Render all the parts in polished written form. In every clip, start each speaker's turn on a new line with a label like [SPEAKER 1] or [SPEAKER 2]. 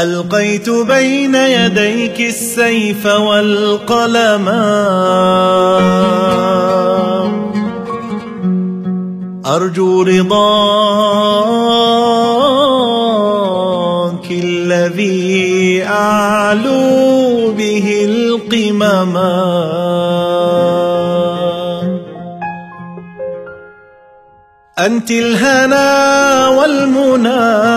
[SPEAKER 1] ألقيت بين يديك السيف والقلم، أرجو رضاك الذي أعلو به القمم. أنت الهنا والمنى،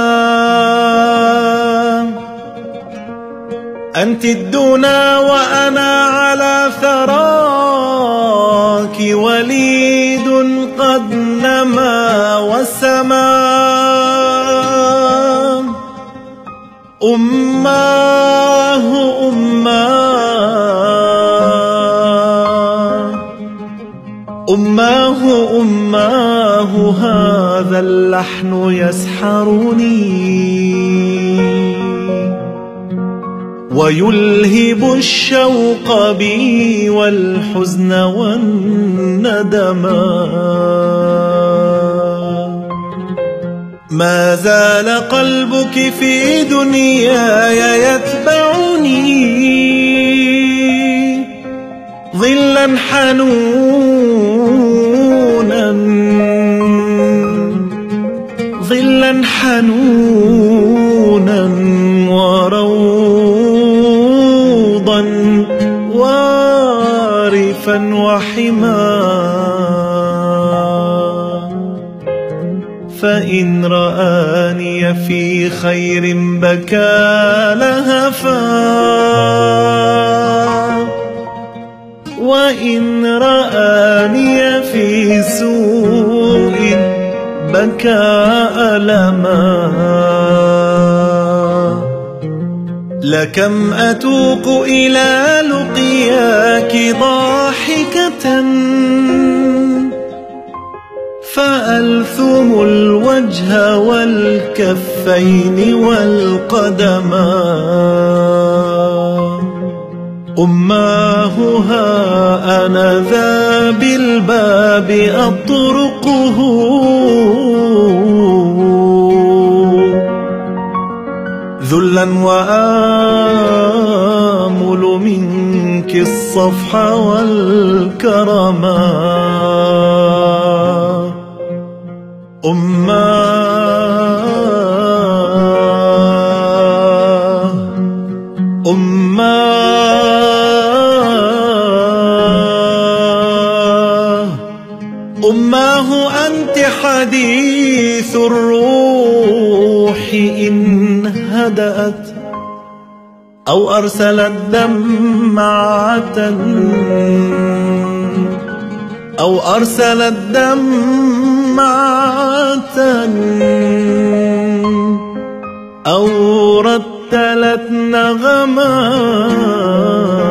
[SPEAKER 1] أنت الدنا وأنا على ثراك وليد قد نما وسما. أماه أماه أماه هذا اللحن يسحرني ويلهب الشوق بي والحزن والندما. ما زال قلبك في دنياي يتبعني ظلا حنونا، ظلا حنونا وروضا وارفا وحما. فإن رآني في خير بكى لهفا، وإن رآني في سوء بكى ألما. لكم أتوق إلى لقياك ضاحكة فألثم الوجه والكفين والقدما. أماه ها أنا ذا بالباب أطرقه ذلا وآمل منك الصفح والكرما. أماه أنت حديث الروح إن هدأت أو أرسلت دمعة، أو أرسلت دمعة، أو رتلت نغما.